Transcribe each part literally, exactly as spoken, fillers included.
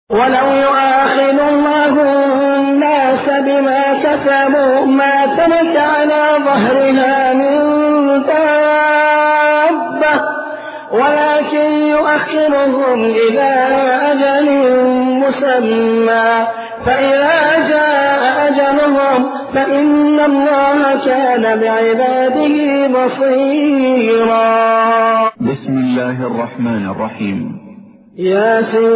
ولو يؤاخذ الله الناس بما كسبوا ما ترك على ظهرها من دابة ولكن يؤخرهم إلى أجل مسمى فإذا جاء أجلهم فإن الله كان بعباده بصيرا. بسم الله الرحمن الرحيم. ياسين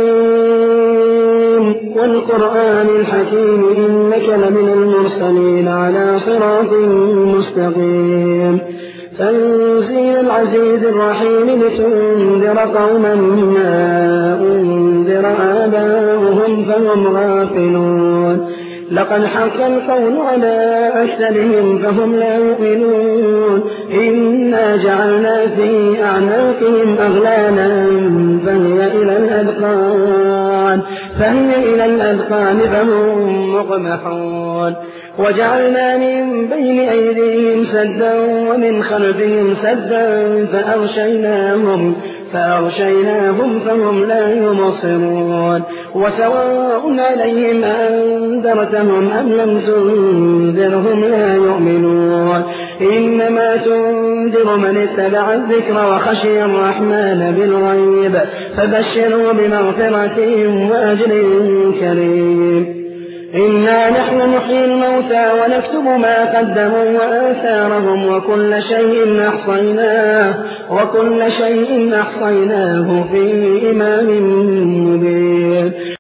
والقرآن الحكيم إنك لمن المرسلين على صراط مستقيم. تنزيل العزيز الرحيم لتنذر قوما ما أنذر آباؤهم فهم غافلون. لقد حق القول على أكثرهم فهم لا يؤمنون. إنا جعلنا في أعناقهم أغلالا فهي إلى الأذقان فهي إلى الأذقان فهم مقمحون. وجعلنا من بين أيديهم سدا ومن خلفهم سدا فأغشيناهم فأغشيناهم فهم لا يبصرون. وسواء عليهم أنذرتهم أم لم تنذرهم لا يؤمنون. إنما تنذر من اتبع الذكر وخشي الرحمن بالغيب فبشروا بمغفرة وأجر كريم. إنا نحن نحيي الموتى ونكتب ما قدموا وآثارهم وكل شيء أحصيناه وكل شيء أحصيناه في إمام مبين.